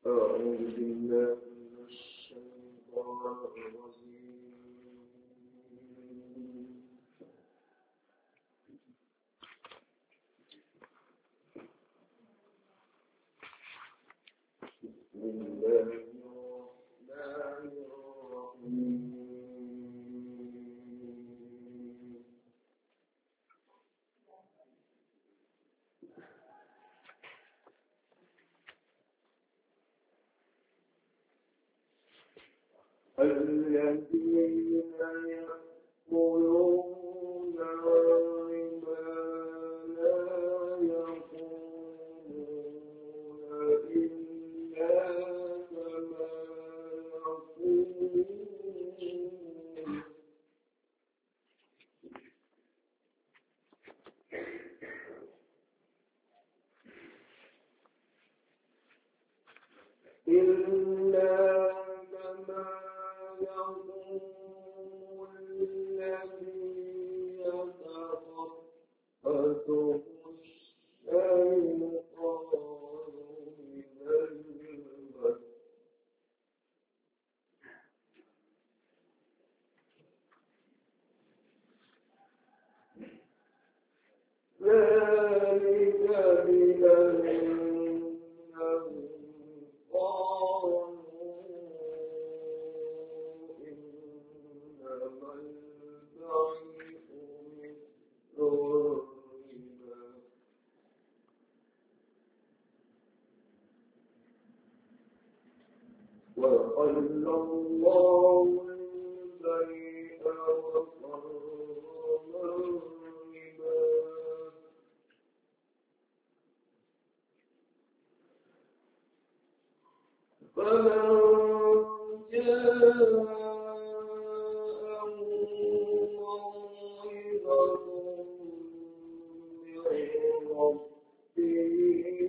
أعوذ بالله من الشيطان الرجيم. بسم الله الرحمن الرحيم. الذين يأكلون الربا لا يقومون إلا كما يقول الذي يتخبطه الشيطان من المس. ذلك بأنهم قالوا إنما البعير مثل الربا وأحل الله البيع وحرم الربا فمن جاءه موعظة من ربه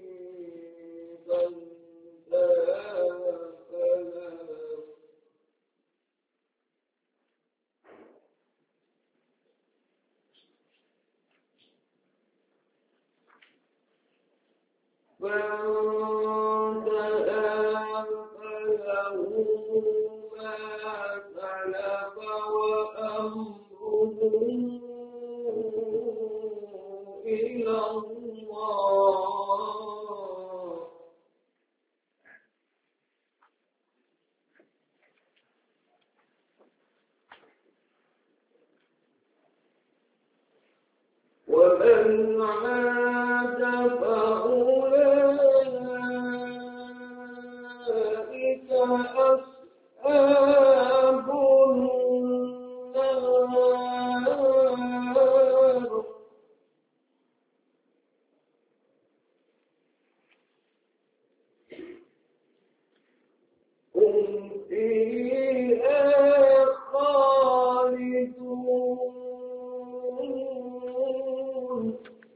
فانتهى فله ما سلف وأمره إلى الله ومن عاد فأولئك أصحاب النار هم فيها خالدون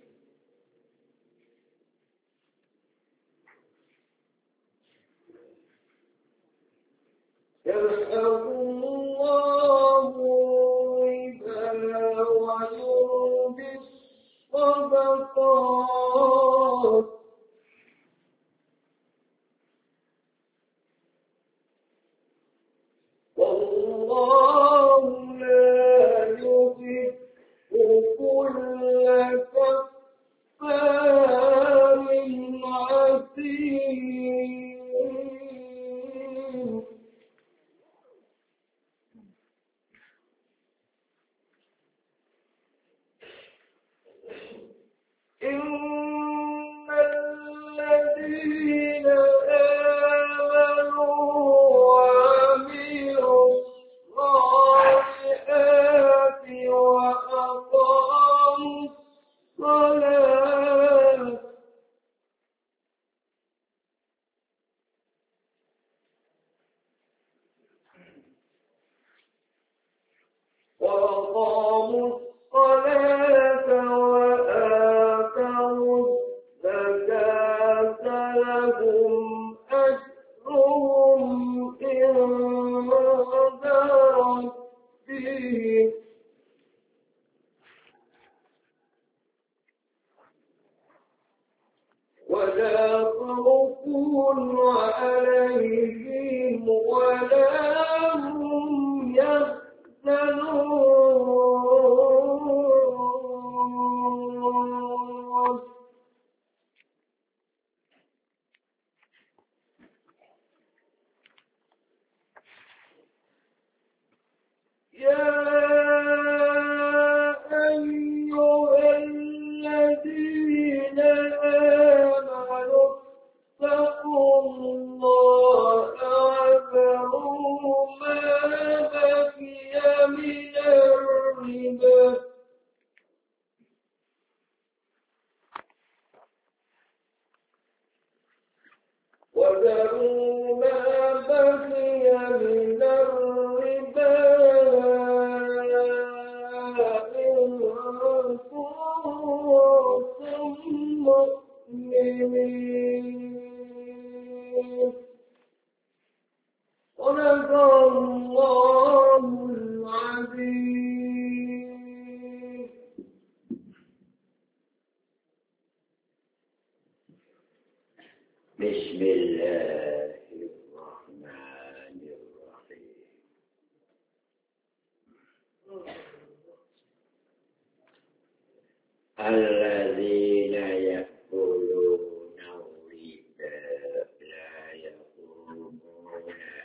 يمحق الله الربا ويربي الصدقات والله لا يحب كل كفار عسيم إن الذين آمنوا وعملوا الصالحات وأقاموا الصلاة وآتوا الزكاة لهم أجرهم عند ربهم ولا خوف وذروا ما بقي من الربا إن كنتم مؤمنين صدق الله العظيم. بسم الله الرحمن الرحيم. الذين يأكلون الربا لا يقومون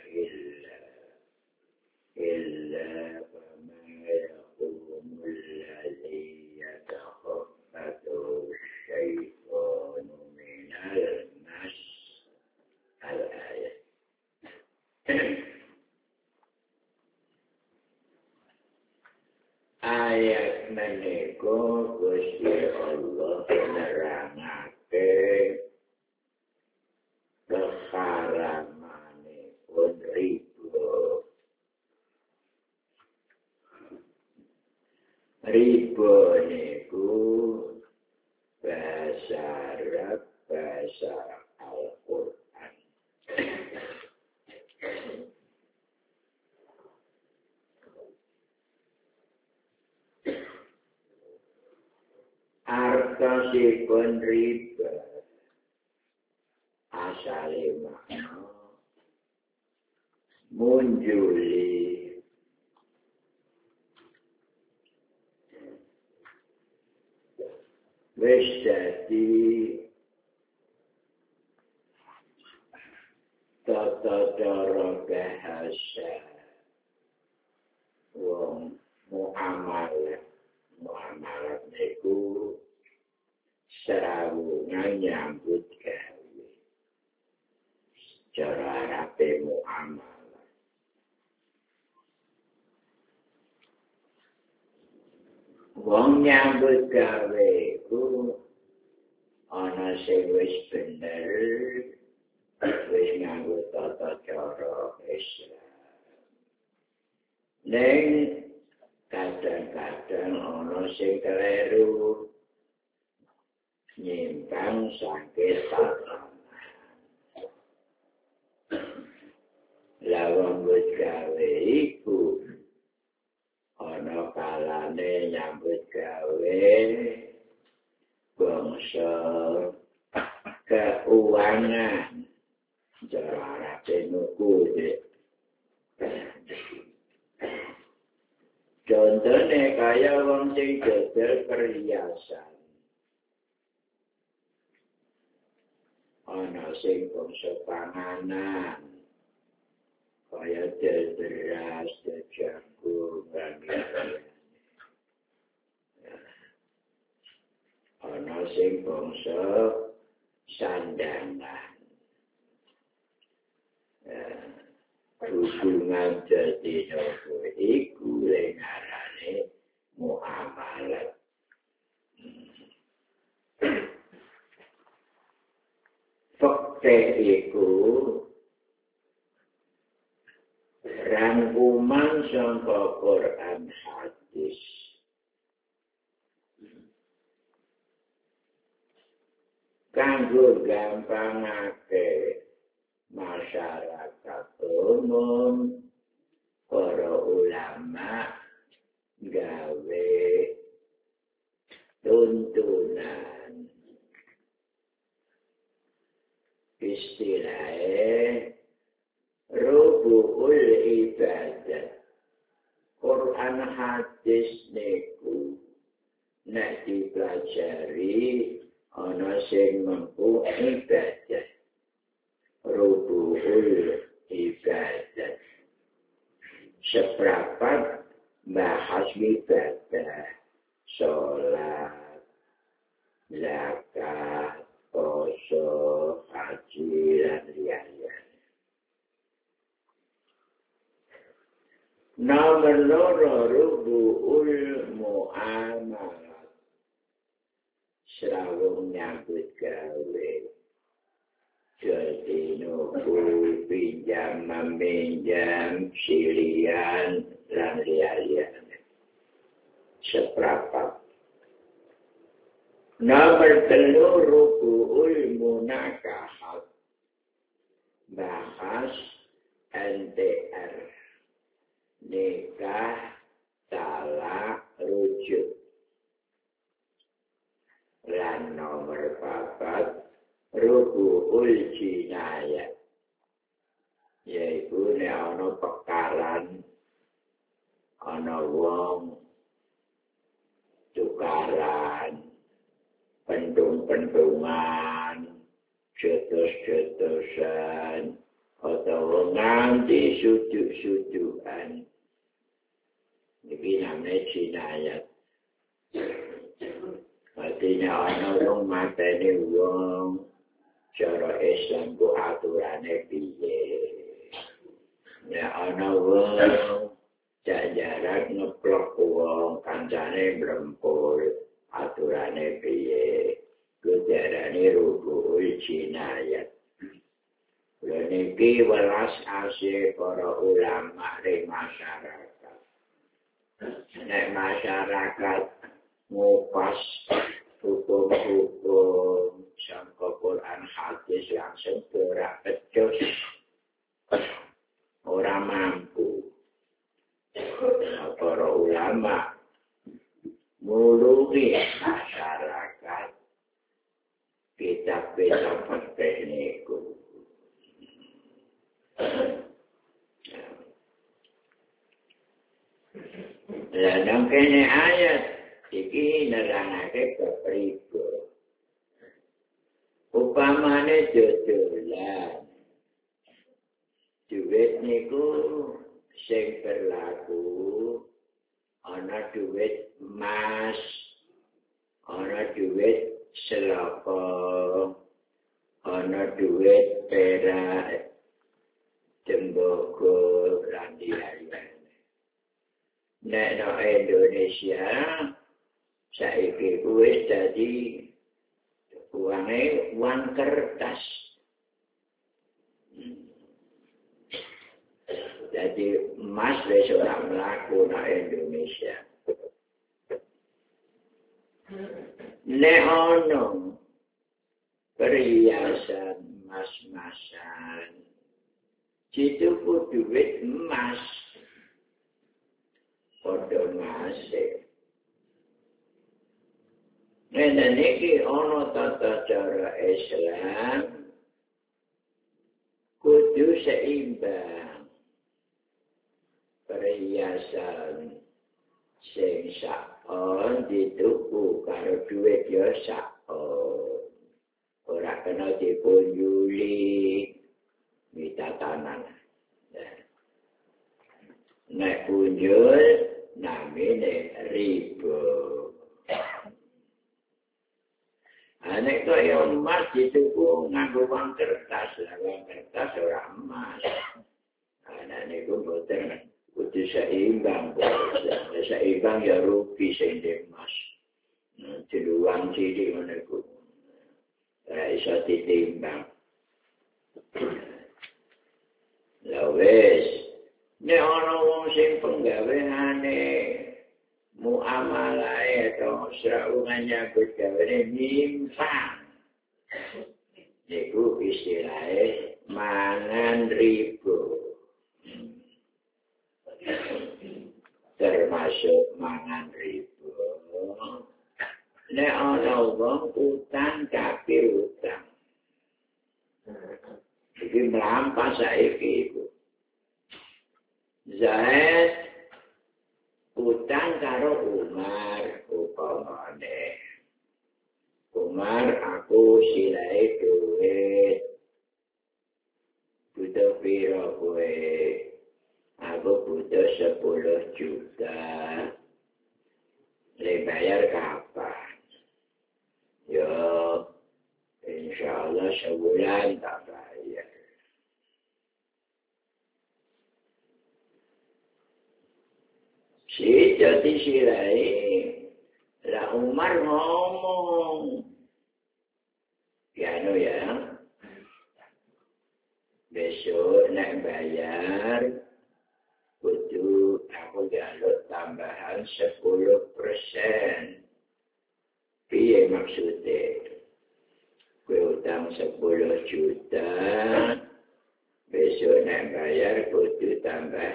إلا كما يقوم الذي يتخبطه الشيطان من المس. الآية. Ayat menika Gusti Allah nerangake keharamanipun riba. Riba niku bahasa Arab, bahasa Al-Quran. Artosipun riba asale makna munjuli wis dadi tata cara bahasa wong muamalah niku serawungan nyambut gawe cara Arabe muamalah. Wong nyambut gawe ku ana sing wis bener, wis nganggo tata cara Islam. Ning kadang-kadang ana sing keliru nyimpang saking tatanan. Lawan wis gawe iku ana kalane nyambut gawe bangsa keuangan cara Arabe nuku. Contohnya kaya wong sing dodol perhiasan. Ana sing bangsa panganan. Kaya beras, jagung, dan lain-lain. Ana sing bangsa sandangan. Hubungan dadi nopo iku ngarane muamalah. Fakte iku rangkuman saka Quran hadis. Kanggo gampangake masyarakat umum, para ulama gawe tuntunan istilahnya rubu'ul ibadah. Quran hadis niku nek dipelajari ana sing mampu ibadah. Rubu'ul ibadah. Seprapat bahas ibadah. Sholat, zakat, poso, haji, dan lain-lain. Nomor loro rubu'ul muamalah. Serawung nyambut gawe. Jual tinuku pinjam meminjam silian lan liya-liyane seprapat. Nomor 3 ruku'ul munakahat bahas NTR nikah talak rujuk. Lan nomor 4 ruku'ul jinayat yaitu nek ana pekaran ana wong tukaran pendung-pendungan jotos-jotosan atau nganti sujud-sujudan iki namanya jinayat. Artinya ana wong mateni wong cara Islam ku aturane piye. Nek ana wong jajaran ngeplok wong kancane mlempul aturane piye. Kudarane rukul jinayat. Lha niki welas asih para ulama ing masyarakat. Nek masyarakat ngupas hukum-hukum sangka Quran hadis langsung ora pecus, ora mampu. Para ulama mulungi masyarakat kitab-kitab fikih niku. Lan kene ayat iki nerangake kepriye. Upamane dodolan. Duit niku sing berlaku ana duit emas, ana duit seloko, ana duit perak, tembaga lan liya-liyane. Nek no Indonesia saiki wis dadi uang kertas. Jadi emas wis ora mlaku nang Indonesia. Nek ono perhiasan emas-emasan dituku duit emas padha masih. Nek niki ono tata cara Islam kudu seimbang. Perhiasan sing sakon dituku karo duit ya sakon. Ora kena dipunjuli mitatanan. Nek punjul namine riba. Nek kaya emas dituku nganggo uang kertas, uang kertas ora emas. Ana niku boten kudu seimbang. Seimbang ya rugi sing emas. Diluang cilik ngono iku. Ora iso ditimbang. Lha wis, nek ana wong sing penggaweane muamalahe atau srawungannya gawe nyimpang. Niku istilahnya mangan riba. Termasuk mangan riba. Nek ana wong utang kafir utang. Iki mlampah saiki iku. Zaid utang karo Umar upamane. Umar aku silai duit. Butuh piro kowe? Aku butuh 10 juta. Le bayar kapan? Yo, insyaallah sebulan tak bayar. Si jadi silai, lah Umar ngomong, ya, besok nek bayar kudu aku jaluk tambahan 10%. Piye maksudnya? Kue utang 10 juta, besok nek bayar kudu tambah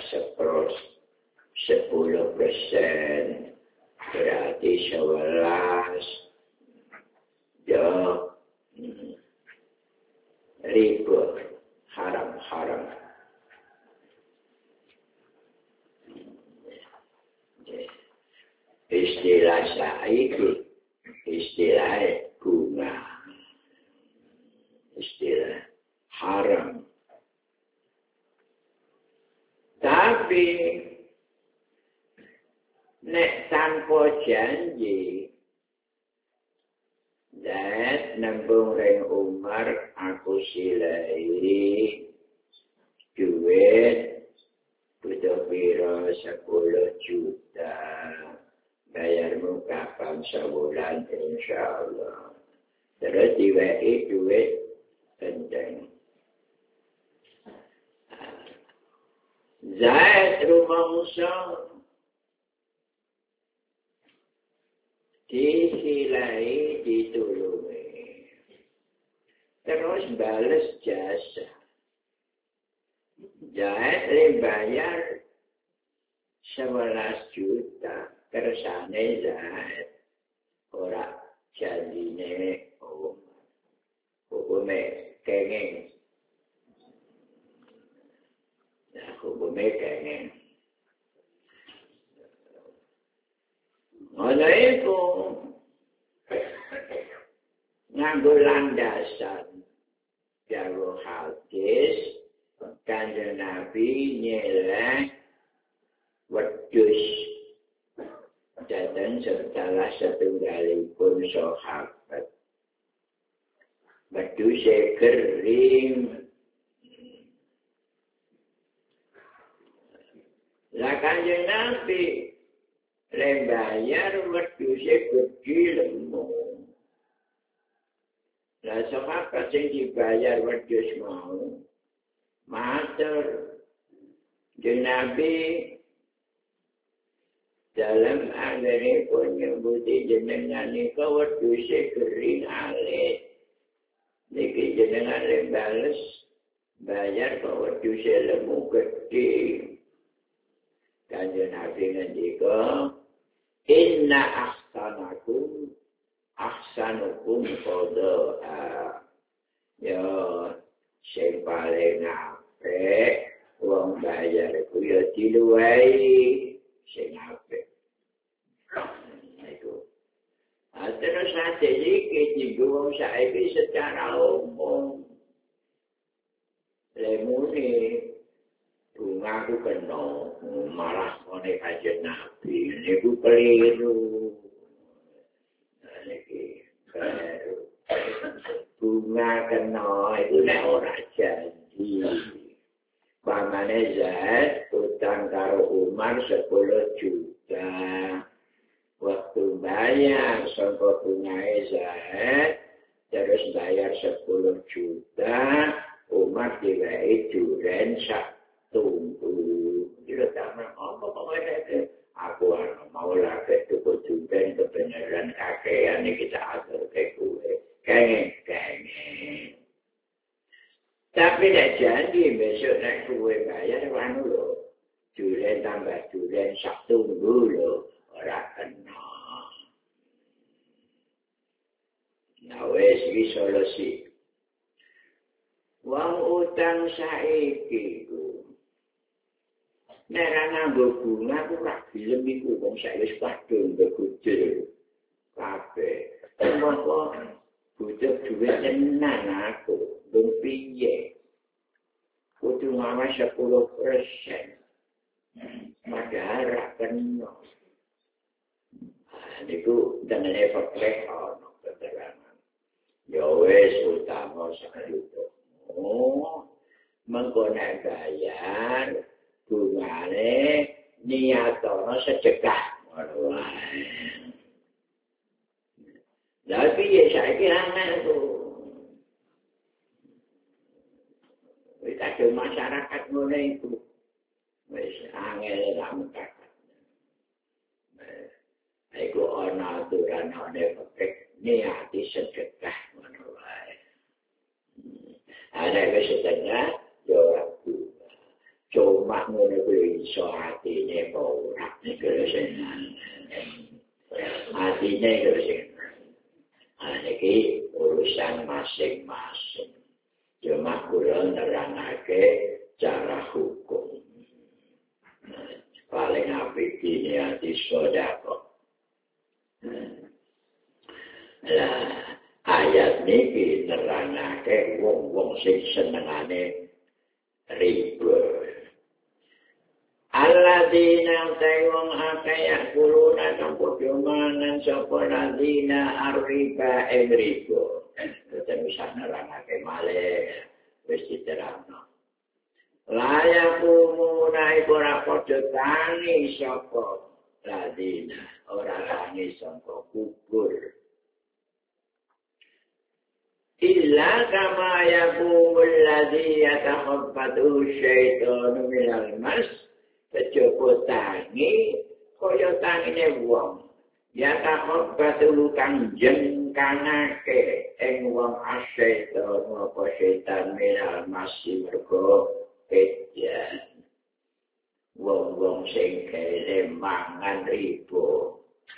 10%. Berarti 11 ribu. Haram. Istilah saiki, istilah bunga, istilah haram. Tapi nek tanpa janji, dan nembung ring Umar aku silai duit butuh piro 10 juta. Bayarmu kapan sebulan insyaallah. Terus diweki duit penting. Zaid rumangsa disilai ditulungi. Terus balas jasa. Zaid bayar 11 juta. Kersane Zaid ora janjine hukume kenging. Nah, hukume kenging. Ana iku nganggo landasan jaro hadis Kanjeng Nabi nyeleh wedhus dan salah setunggalipun sahabat. Wedhuse kering. Lah Kanjeng Nabi lembayar wedhuse gedhe lemu. Lah sahabat sing dibayar wedhus mau matur Nabi dalam akhirnya pun nyembuti jenengan nika wedhuse kering alit. Niki jenengan bales bayar kok wedhuse lemu gedhe. Kanjeng Nabi ngendika, inna ahsanukum qada'a. Ya sing paling apik wong bayar iku ya diluwehi sing apik. Itu. Terus saja iki digawang saiki secara umum. Lemune bunga aku kena malah ngene Kanjeng Nabi. Niku keliru. Niki keliru. Bunga kena itu nek ora janji. Pamane Zaid utang karo Umar 10 juta. Waktu bayar sangka bungae Zaid terus bayar 10 juta. Umar diwehi duren sak tunggu. Kira taman apa pokoknya aku mau lagi tuku duren kebenaran kakean ini kita atur ke gue. Kengeng. Tapi nek janji besok nek gue bayar wanu lho. Duren tambah duren sak tunggu lho. Ora kena. Nah wis iki solusi. Wong utang saiki ku. Nek ra nganggo bunga ku ra gelem iku wong saiki wis padha begujul. Kabeh. Monggo butuh duit tenan aku. Belum piye. Kudu ngawas 10%. Padahal ra kena. Niku dengan efek ono keterangan. Ya wis utama 1 juta. Mengko nek bayar bungane niatono sedekah ngono wae. Lah piye saiki ana itu? Wis kadung masyarakat ngene iku. Wis angel lah mekaten. Iku ana aturan ana pekek niati sedekah ngono wae. Ada wis sedekah yo aku. Cuma ngono kuwi iso atine ora niku sing atine sing iki urusan masing-masing. Cuma kula nerangake cara hukum. Paling apik ini ati sedekah. Lah ayat niki nerangake wong-wong sing senengane riba. Alladzina tayong akaya kuluna kampo mangan sapa ladina arriba riba. Kita bisa nerangake malih wis diterangno. Layak umuna iku ora padha tangi sapa ladina ora tangi sapa kubur. Illa kama yaqul ladzi yatakhabbatu syaitanu minal mas. Kejaba tangi kaya tangine wong. Yatakhabbatu kang jengkanake ing wong asyaitan apa setan minal masih mergo edan. Wong-wong sing kene mangan riba.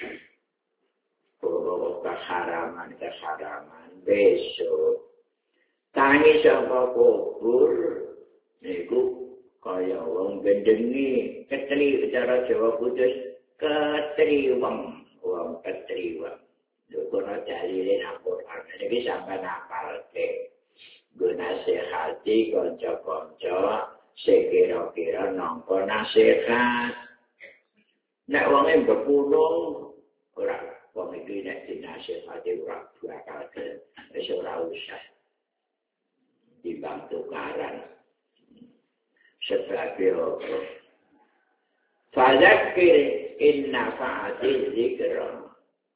Keharaman besok. Tangi saka kubur niku kaya wong gendengi ketri cara Jawa Kudus ketriweng, wong ketriweng. Kono dalile Al-Qur'an iki sampeyan hafalke. Nggo nasihati kanca-kanca sing kira-kira nampa nasihat. Nek wonge bepunung ora wong iki nek dinasihati ora bakal wis ora usah dibantu karan. Sebagai apa? Fadzakir inna fa'ati dzikra.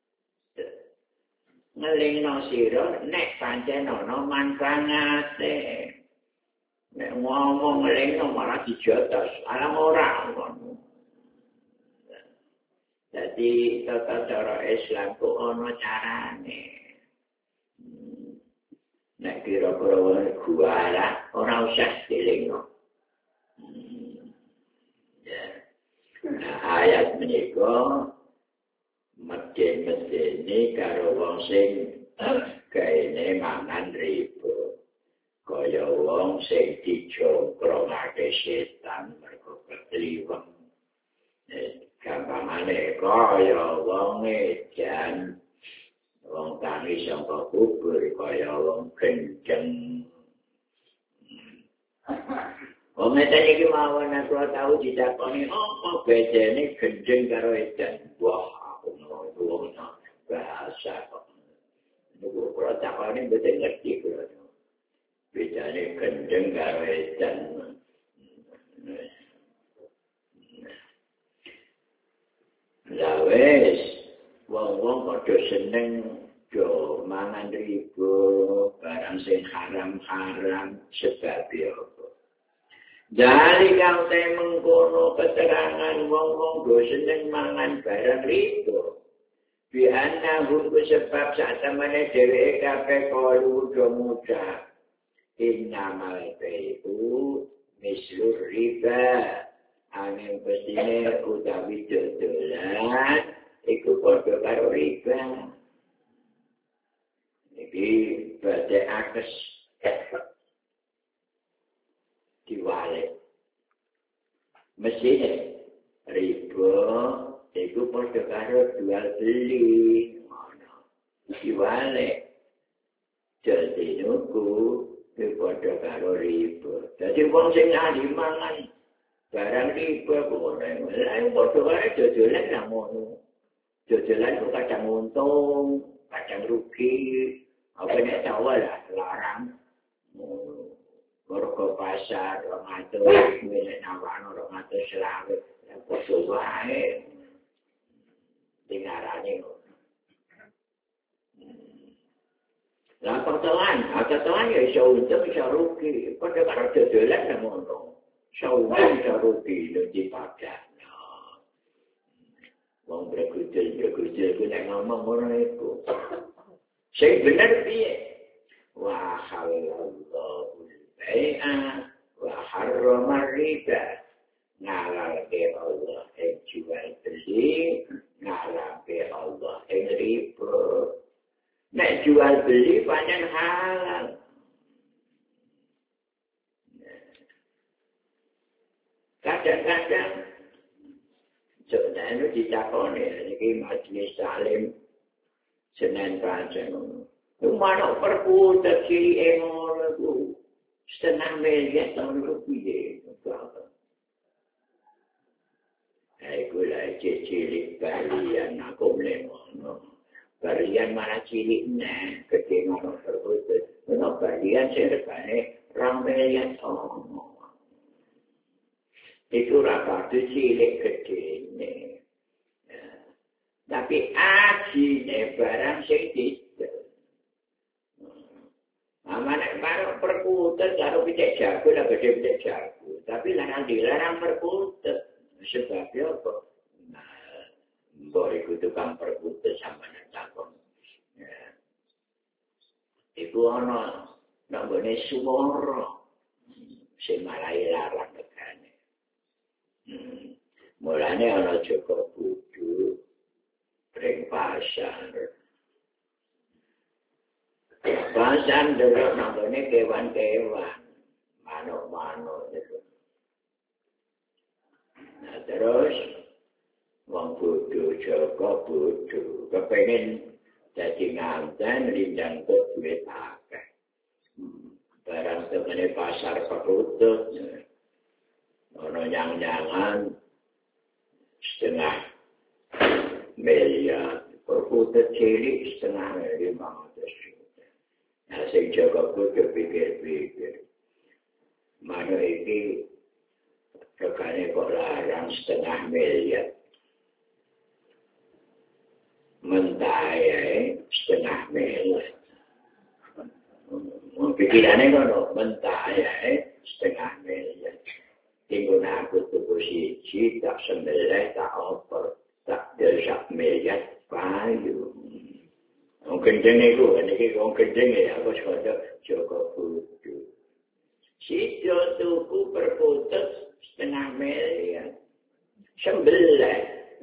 Ngelingno sira nek pancen ana manfaate. Nek ngomong ngelingno malah dijotos, alam ora ngono. Jadi tata cara Islam ku ana carane. Nek kira-kira guara ora usah dilingno. Ayat menika medeni karo wong sing kaene mangan riba. Kaya wong sing dicongkrongake setan mergo ketriweng. Gampangane kaya wong edan wong tangi saka kubur kaya wong kenceng. Wong edan iki mawon aku tau ditakoni apa bedane gendeng karo edan. Wah, aku ngono bahasa kok. Niku kula takoni mboten ngerti kula. Bedane gendeng karo edan. Lah wis wong-wong padha seneng do mangan riba barang sing haram-haram sebab apa? Dari kang mengkono keterangan wong-wong do seneng mangan barang riba. Biana hum sebab sak temene dheweke kabeh kalu do mudah. Innamal bai'u mislur riba. Angin pesine utawi dodolan iku padha karo riba. Iki badhe akes diwalik. Mesine riba iku padha karo jual beli. Diwalik. Jadi nuku iku padha karo riba. Dadi wong sing ahli mangan barang riba boleh. Lah padha wae dodolan nang ngono. Dodolan kok kadang untung, kadang rugi. Apa nek tawal larang. Mergo pasar 200 milik nawakno 200 selawe. Padha wae. Dengarane ngono. Lah totoan ya iso untung iso rugi. Padha karo dodolan nang ngono. Iso untung iso rugi di pajak. Wong bergujul ku nek ngomong ngono iku. Sing bener piye? Wa halallahu al-bai'a wa harrama riba. Ngalalke Allah jual beli, ngalalke Allah riba. Nek jual beli pancen halal. Kadang-kadang sebenarnya ditakoni iki majelis salim Senin pancen. Mana perpu terkiri ngono ku. Setengah miliar tahun rupiah. Aku lah cilik balian aku mlemono. Balian mana ciliknya, gede mana perkutut. Mana balian sergane 2 miliar tahun. Itu rapat cilik gede ini. Tapi asine barang sing tidak. Amanah baru perkutut, karo picek jago lah gede picek jago. Tapi dilarang perkutut. Sebabnya apa? Mbok iku tukang perkutut sama takon. Iku ana nang gone Sumoro. Sing marai larang tegane. Mulane ana Joko Budu ring pasar. Pasar delok nang gone kewan-kewan. Manuk-manuk itu. Nah terus wong bodoh Joko bodoh kepengen dadi nganten rindang duit akeh. Barang temene pasar perkutut ono nyang-nyangan 0,5 miliar. Perkutut cilik 0,5 juta. Nah sing Joko bodoh pikir-pikir. Manuk iki regane kok larang 0,5 miliar. Mentaya 0,5 miliar. Pikirannya kono mentaya 0,5 miliar. Tinggal aku tuku siji tak sembelih tak oper tak del 1 miliar payu. Wong gendeng iku niki wong gendeng ya aku sekolah Joko Budu. Sido tuku perkutut 0,5 miliar. Sembelih.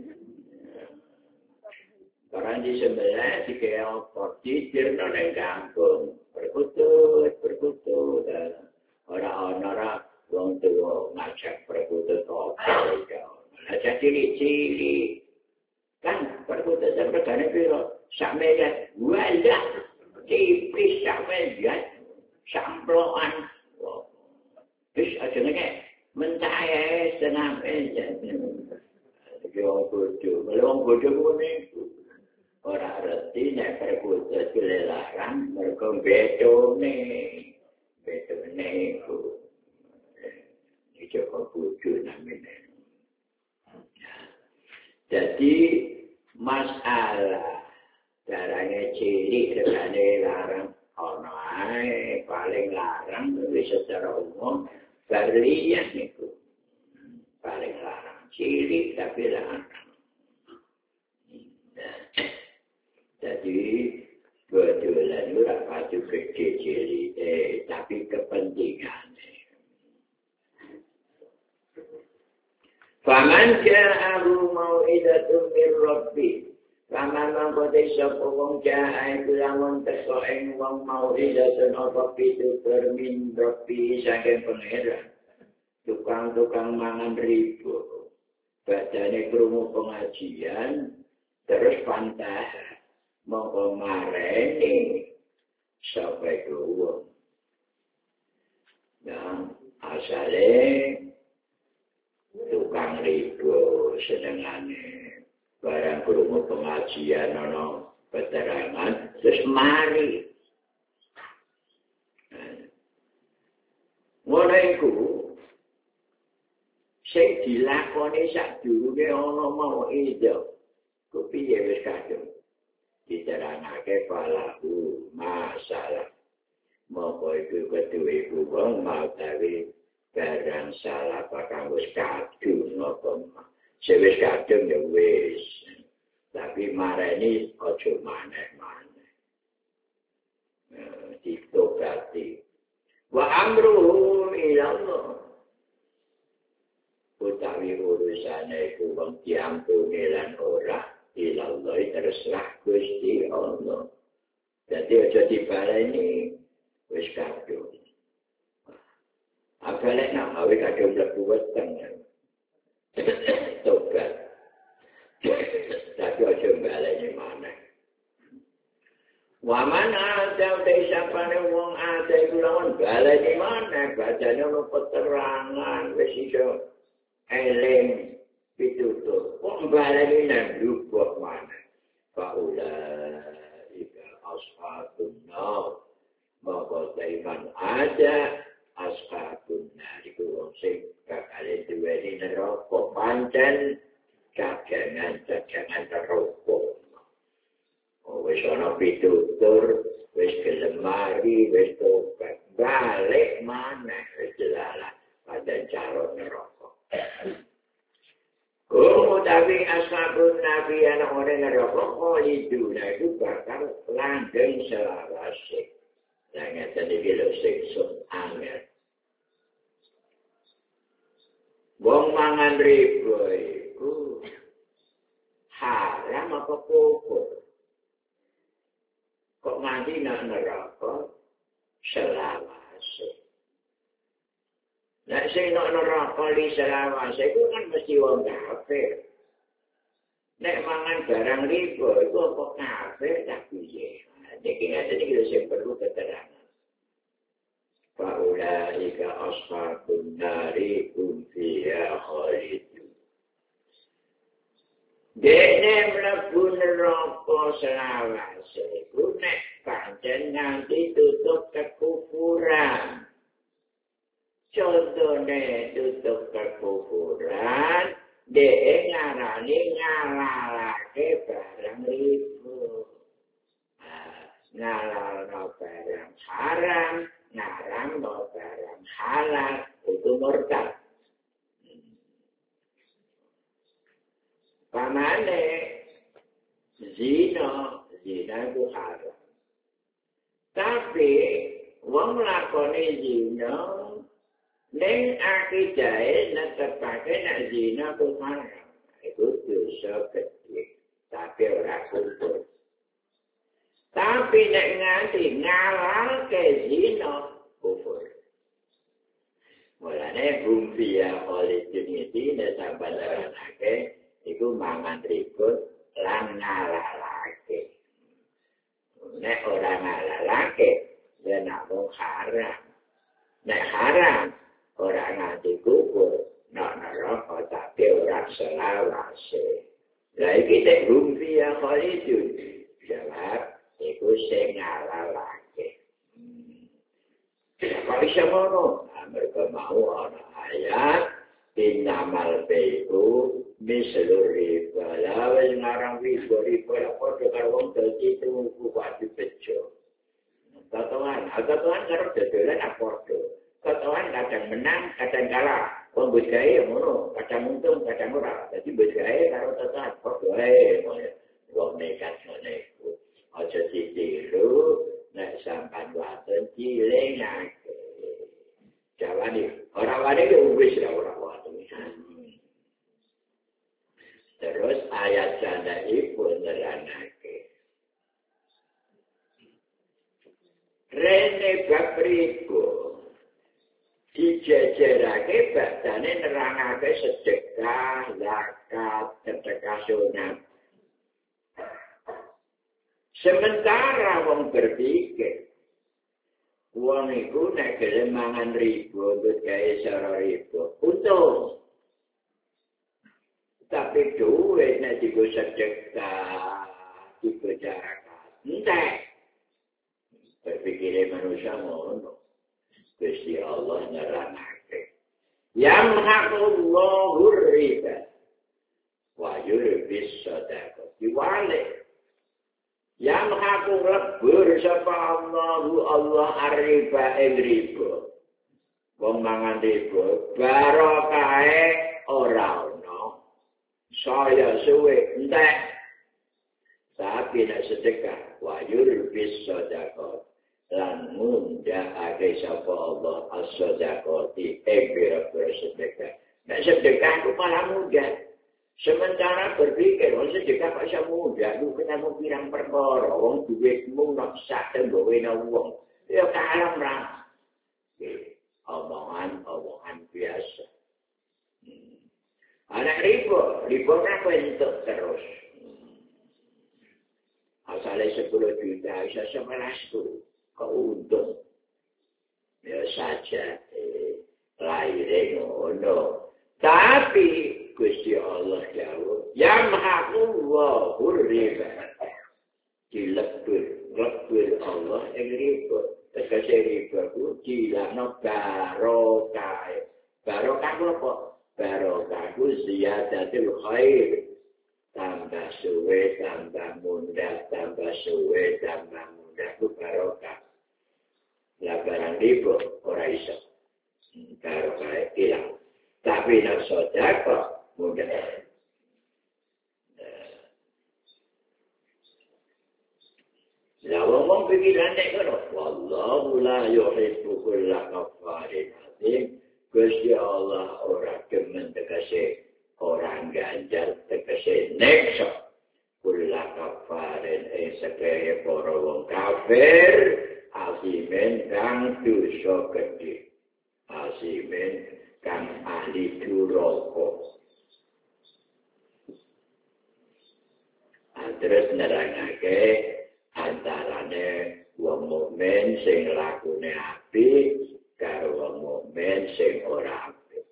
Barang di sebelah dikaya opor, ditirno nang kampung. Perkutut. Orang-orang wong tua ngajak perkutut opor. Ngajak cilik-cilik. Kan perkutut regane piro? 1 miliar. Walah, tipis 1 miliar. Samploan. Wis aja nek mentaya 0,5 miliar. Wong bodoh ngene iku. Ora reti nek perkutut dilarang mergo betone iku. Joko Budu namanya. Jadi masalah darahnya cilik regane larang ono ae paling larang wis secara umum berlian niku. Paling larang cilik tapi larang. Jadi betulan itu rapatu gede cilik tapi kepentingannya. Faman ja'ahu mau'idatun min rabbih. Faman mangkote sapa wong ja'a iku lamun teka ing wong mau'idatun apa pitutur min rabbih saking pangeran. Tukang-tukang mangan ribu. Badane krungu pengajian terus pantah mongko mareni sapa iku wong. Nah, asale tukang ribu senengane barang krungu pengajian ana peterangan terus mari ngono iku sing dilakoni sadurunge ana mau ida ku piye wis kadung diterangake falahu masalah moko iku keduwe wong mau gawe barang salah bakal wis kadung napa wis kadung ya wis tapi marani aja maneh-maneh ditobati wa amruhu ila Allah utawi urusane iku wong diampuni lan ora ilallah terserah Gusti Allah. Jadi aja dibaleni wis kadung. Abalek nak awe kadung mlebu weteng. Tobat. Tapi aja baleni maneh. Wa mana dawuhe sapane wong ate iku lawan baleni maneh bacane ono keterangan wis iso eling pitutur kok baleni nang lubuk mana faulaika ashabun nar maka iman ada ashabun nar iku wong sing bakal duweni neraka pancen cacangan neraka wis ana pitutur wis kelemari wis tobat balik maneh wis lalah pada cara neraka Utawi ashabun nabi anak orang neraka khaliduna itu bakal langgeng selawase. Jangan tadi bila siksun angel. Wong mangan riba iku haram apa kufur? Kok nganti nak neraka selawase. Nek sing neraka li selawase iku kan mesti wong kafir. Nek mangan barang riba itu apa kafir tak piye. Iki ngaten iki sing perlu keterangan. Faulaika ashabun nari hum fiha khalidun. Dene mlebu neraka selawase iku nek pancen nganti tutup kekufuran. Contohnya tutup kekufuran, dia ngarani ngalalake barang riba. Ngalalno barang haram, ngaramno barang halal, itu murtad. Pamane zina itu haram. Tapi wong lakoni zina ning akidahe netepake nek zina ku haram. Itu dosa gede, tapi ora kufur. Tapi nek nganti ngalalke zina kufur. Mulane bumbia oleh jeniti nek sampeyan nerangake iku mangan ribut lan ngalalake. Nek ora ngalalake ya namung haram. Nek haram orang nanti kubur, nak neraka tapi orang selawase. Lah iki tek rumpi yang khalidun. Jawab, iku sing ngalalake. Kok iso ngono? Mereka mau ana ayat innamal bai'u mislur riba. Lah wis ngarang riba padha karo wong dadi tuku kuwi bejo. Tatoan karo dodolan padha. Ketuaan kadang menang, kadang kalah. Wong mbok gawe ngono, kadang untung, kadang ora. Dadi mbok gawe karo tetan padha ae. Wong nekat ngene iku. Aja ditiru nek sampean waten cilengake. Jawani, ora wani yo wis ora waten. Terus ayat sandaipun nerangake. Rene bapriku dijejerake badane nerangake sedekah, zakat, sedekah sunat. Sementara wong berpikir, wong iku nek gelem mangan riba, gawe cara riba, untung. Tapi duit nek digo sedekah, digo zakat, entek. Berpikire manusia ngono. Gusti Allah nerangake. Yamhaqullahu riba wa yurbis sadaqah. Diwale. Yang haku lebur sapa Allah arriba ing riba. Wong mangan riba barokahe ora ono. Saya suwe entek. Tapi nek sedekah wayur bis sedekah lan ngundhakake sapa Allah as-sedekati ing pira-pira sedekah. Nek sedekah ku malah mudah. Sementara berpikir, wong sedekah kok iso mudah, lu ketemu pirang perkara, wong duitmu nok sak gawe nang wong. Ya kalem ra. Omongan biasa. Anak riba apa entuk terus. Asalnya 10 juta, bisa 11 tuh, keuntung. Ya saja, lahirnya ngono. Tapi, Gusti Allah jauh. Yamhaqullahu riba. Dilebur Allah yang riba. Tegese riba ku dilakno barokah. Barokah ku apa? Barokah ku ziyadatul khair. Tambah suwe, tambah mudah, tambah suwe, tambah mudah ku barokah. Lah barang riba ora iso. Barokah ilang. Tapi nak sedekah mudah. Lah wong pikiran nek ngono, wallahu la yuhibbu kulla kafarin azim. Gusti Allah ora demen tegese orang ganjar tegese nekso. Kulla kafarin sekaya para wong kafir azimen kang dosa gedhe. Azimen kang ahli duraka. Terus nerangake antarane wong mukmin sing lakune apik karo wong mukmin sing ora apik.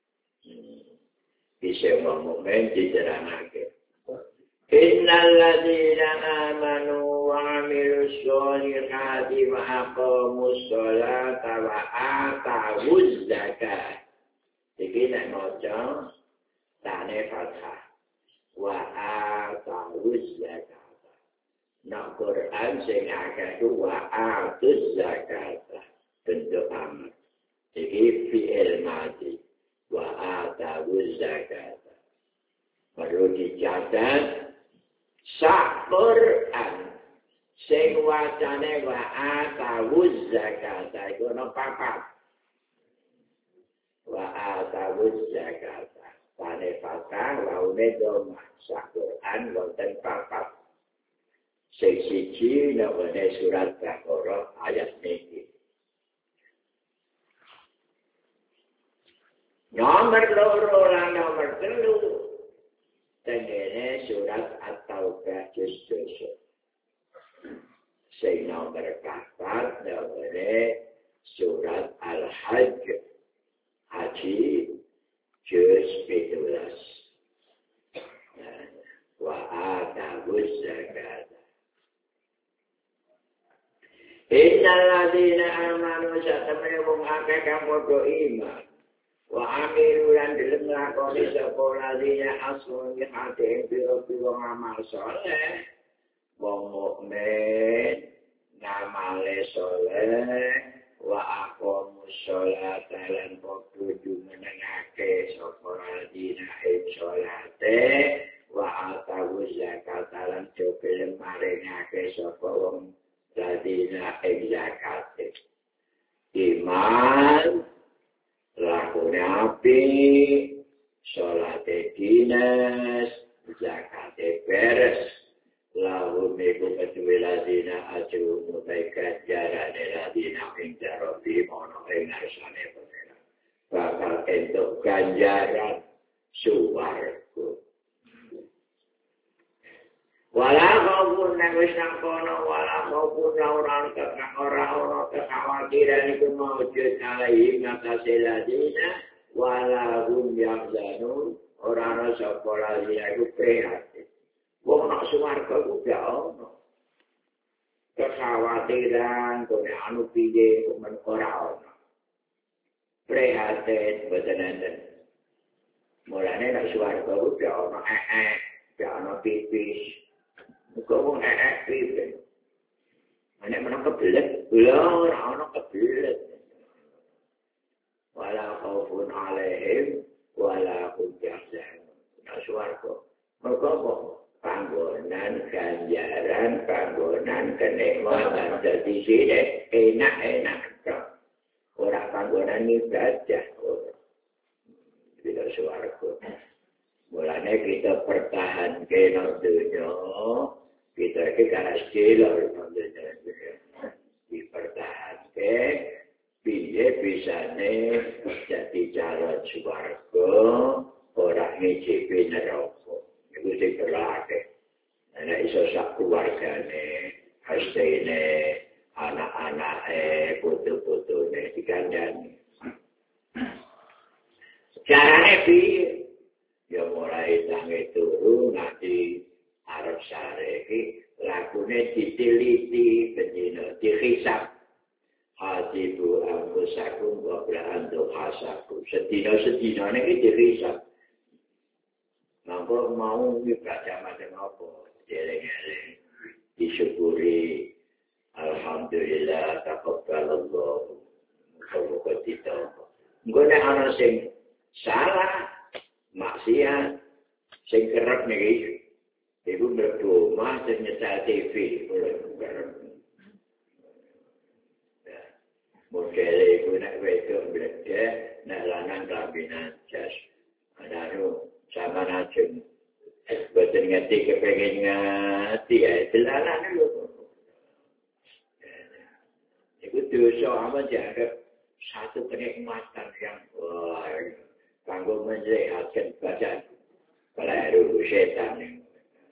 Bisa wong mukmin diterangake. Innal ladzina amanu wa 'amilus sholihati wa aqamus sholata wa atawuz zakat. Iki nek maca tane fathah wa atawuz zakat. Nak Quran sing akeh ku wa atuz zakat. Bentuk amr. Iki fi'il madhi wa atawuz zakat. Perlu dicatat sak Quran sing wacane wa atawuz zakat iku ono papat. Wa atawuz zakat. Tane fathah laune doma sak Quran wonten papat. Sing siji namane surat Baqarah ayat niki. Nomor loro lan nomor telu tengene surat At-Taubah juz 2. Sing nomor 4 namane surat Al-Hajj Haji juz 17. Wa atawuz zakat. Innal ladzina amanu satamene wong akeh kang padha iman. Wa amilu lan dilem lakoni sapa ladzina asmun hati ing pira-pira amal saleh. Wong mukmin ngamale saleh wa aqamus sholata lan padha jumenengake sapa ladzina ing salate wa atawuz zakat lan coba maringake sapa wong ladina ing zakat. Iman lakune apik, salate dinas, zakate beres. Lahum iku kedue ladina ajru mutai ganjarane ladina ing jarobi mono ing ngarsane pengira. Bakal entuk ganjaran suwarga. Wala khaufun nang wis nang kono wala khaufun ora ana kekhawatiran iku maujud alaihi ngatasi ladina wala hum yahzanun ora ana sapa ladina iku prihatin. Wong nak swarga ku gak ana kekhawatiran kok anu piye kok men ora ana. Prihatin boten enten. Mulane nak swarga ku gak ana gak ana pipis. Muga wong piye. Nek menawa kebelet, lha ora ana kebelet. Wala khaufun 'alaihim wala hum yahzanun. Swarga. Mergo apa? Panggonan ganjaran, panggonan kenikmatan dadi sire enak-enak tok. Ora panggonan ibadah. Tidak swarga. Mulane kita pertahanke nang dunya, kita iki kalah celor nang dunya. Dipertahanke piye bisane dadi calon swarga ora ngicipi neraka. Iku sing berlake. Ana iso sak keluargane, hastene, anak-anake, putu-putune dikandani. Carane piye? Ya mulai tangi turu nanti arep sare iki lakune diteliti bedina dihisab. Hatibu angkusakum qabla an tuhasabu. Sedina-sedina iki dihisab. Mangko mau ibadah macam apa? Jeleng-jeleng disyukuri. Alhamdulillah taqabbalallah. Muga-muga ditampa. Engko nek ana sing salah, maksiat, sing kerep niki iku mlebu omah sing nyetel TV. Modele iku nek wedok bledek, nek lanang klambinan jas. Anu sama najeng boten ngerti kepengen ngati ya delalah lho. Iku dosa amat dianggap satu kenikmatan yang kanggo menyehatkan badan. Kelaru setan.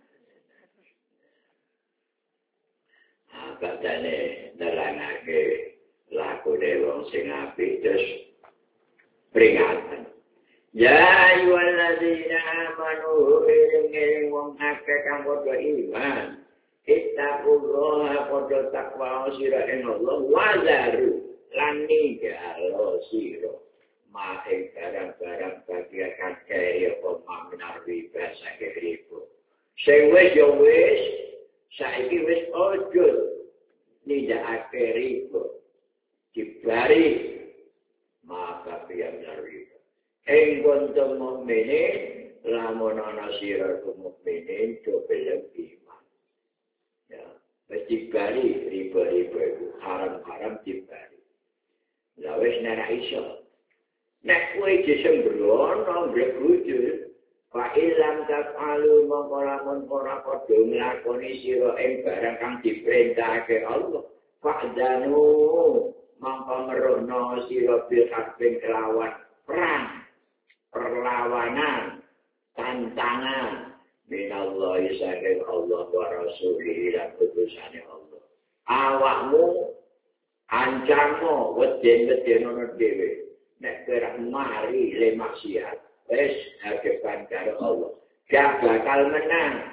Badane nerangake lakune wong sing apik terus peringatan. Ya ayyuhalladzina amanu iring wong akeh kang padha iman. Ittaqullaha padha takwa sira ing Allah wazaru lan ninggalo sira maing barang-barang bagian kakek ya pemaminar riba saking riba. Sing wis ya wis saiki wis ojo nindakake riba. Dibari maka piyambak riba. Ing kuntum mukminin lamun ana sira mukminin coba iman. Ya, mesti bali riba-riba itu haram-haram dibari. Lah wis nek iso. Nek kowe disembrono mbrebuju, fa ilam tafalu mongko lamun ora padha nglakoni sira ing barang kang diperintahake Allah. Fa'danu mongko merono sira bil harbin kelawan perang. Perlawanan, tantangan minallahi saking Allah wa rasulihi lan putusane Allah. Awakmu ancammu weden-weden ana dhewe. Nek kerah mari le maksiat, wis hadepan karo Allah. Gak bakal menang.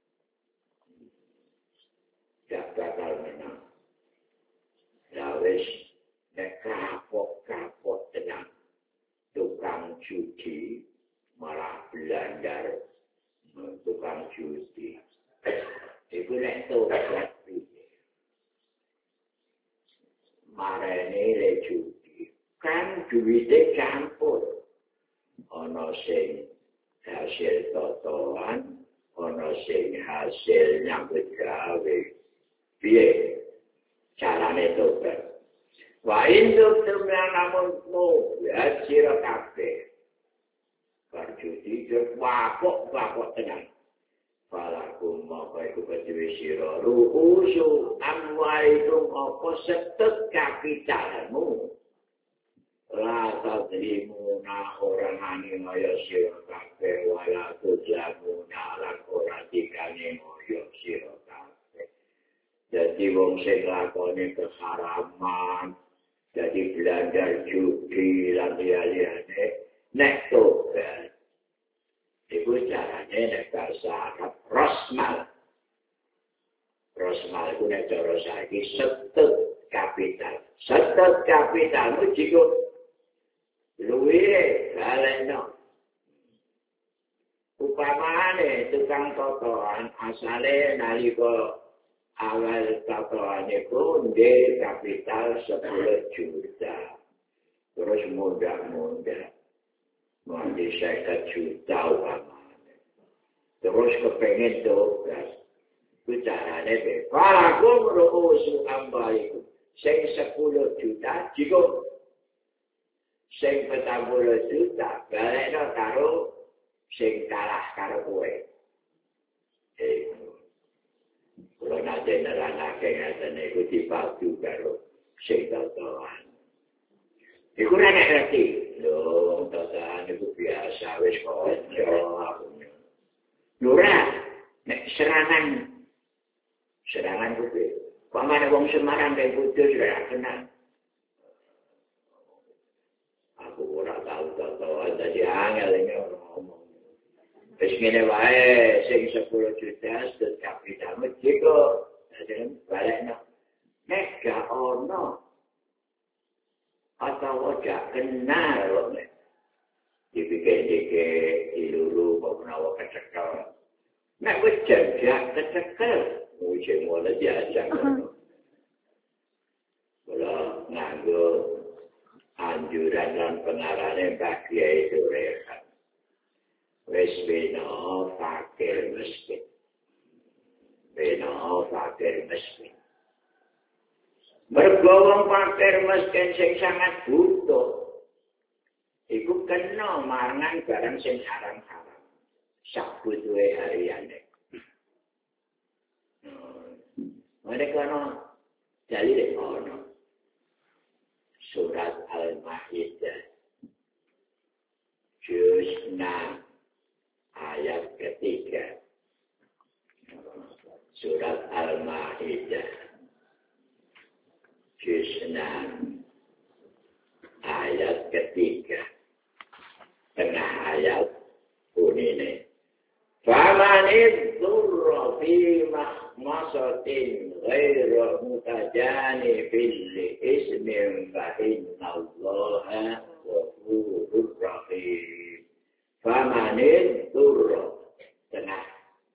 Gak bakal menang. Ya wis nek kapok tenang. Tukang judi malah blandar tukang judi. Iku nek tobat marane le judi kan duwite campur. Ana sing hasil totoan, ana sing hasil nyambut gawe. Piye carane tobat? Wa induk temang namun ya sira kabeh. Barjudi wapok tenang. Falakum maka iku kedue sira ruusu amwaitum apa setut kapitalmu. La tadrimuna orang animaya sira kabeh wala tujamuna lan ora dikane moyo sira kabeh. Jadi wong sing lakoni keharaman jadi belajar judi lan liyane nek tobat iku carane nek bahasa Arab rosmal iku nek cara saiki setut kapitalmu jika luwih balekno upamane tukang totoan asale nalika awal totoan iku nggih kapital 10 juta. Terus mudah-mudah nganti 50 juta upamane. Terus kepengen tobat. Ku carane be. Walakum ru'usu ambaikum. Sing 10 juta jika sing 40 juta balekno karo sing kalah karo kowe. Kalau nanti neranake ngaten iku dipadu karo sing totoan. Iku ora nek ngerti. Lho, totoan iku biasa wis kanca aku. Lura nek serangan kuwi. Pamane wong Semarang kaya Buddha sudah kenal. Aku ora tahu totoan dadi angel ngomong. Wis ngene wae sing 10 juta sedek kapital mejiko. Jadi balekno. Nek gak ono atau gak kenal dipikir-pikir diluru kok menawa kecekel. Nek wis jajak kecekel mungkin mulai diajak. Kalau nganggo anjuran dan pengarane Mbak Kiai itu rehat. Wis beno fakir miskin. Beno fakir miskin. Mergo wong fakir miskin sing sangat butuh. Iku kena mangan barang sing haram-haram. Sak butuhe hariane. Mereka no dalil ono surat Al-Maidah juz 6 ayat ketiga. Surat Al-Maidah juz 6 ayat ketiga. Tengah ayat bunine famanid durra fi mahmasatin ghairu mutajanifin li ismin fa innallaha ghafurur rahim. Famanid durra tengah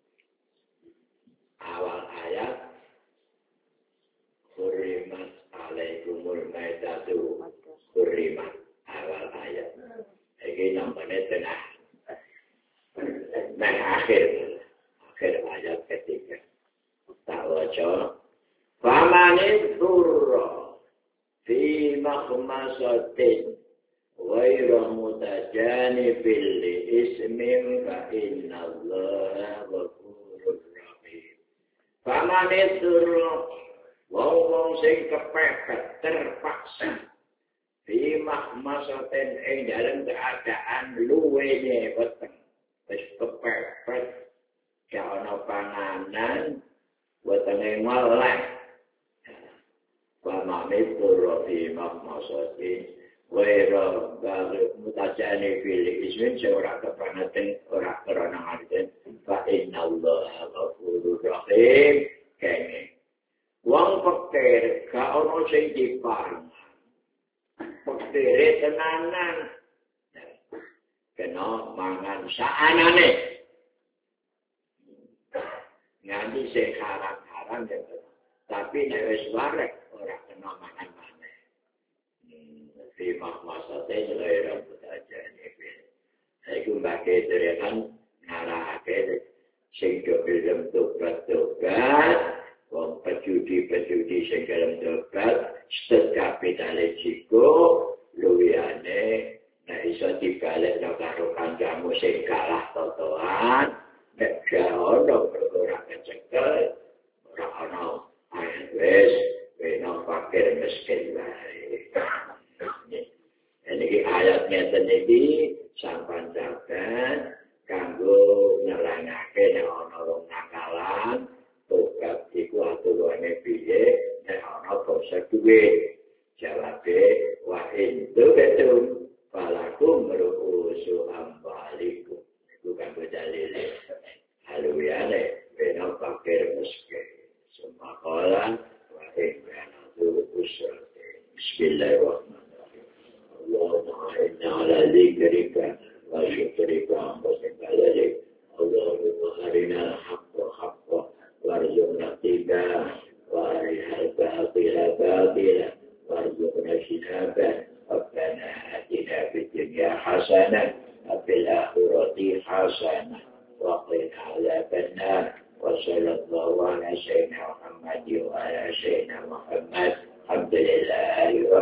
awal ayat hurrimat alaikumul maitatu hurrimat awal ayat. Ini namanya tengah. Nah akhir ayat ketiga. Tak waca. Famanid durra fi makhmasatin ghairu mutajanifin li ismin fa innallaha ghafurur rahim. Famanid durra wong sing kepepet terpaksa fi makhmasatin ing dalam keadaan luwene weteng. Wis kepepet gak ana panganan wetenge meleh. Wa ma'midurra fi makhmasatin ghairu mutajani fil ismin ora kepangaten ora krana ngaten fa innallaha ghafurur rahim. Kene wong fakir gak ana sing dipangan. Fakir tenanan kena mangan saanane. Nganti sing haram-haram ya. Tapi nek wis warek ora kena mangan maneh. Fi makhmasatin ghairu mutajanifin. Iku mbake derekan ngarahake sing gelem tobat-tobat, wong pejudi sing gelem tobat, setiap kapitale jiko luwihane nek iso dibalik karo kancamu sing kalah totoan, nek gak ono ora kecekel, ora ono wis beno fakir miskin wae. Ini ayat ngeten iki sampeyan jagan kanggo nerangake nek ana wong nakalan, tobat iku aturane piye nek ana dosa duwe. Jawabe wa intu betul falakum ru'usu ambalikum. Itu kan dalile. Haluyane beno fakir miskin. Semua kolan wa intu usra. Bismillahirrahmanirrahim. Allahumma inna ala dzikrika wa syukrika wa husni ibadatik. وأرنا الحق حقا وارزقنا اتباعه وأرنا الباطل باطلا وارزقنا اجتنابه ربنا آتنا في الدنيا حسنة وفي الآخرة حسنة وقنا عذاب النار وصلى الله على سيدنا محمد وعلى سيدنا محمد الحمد لله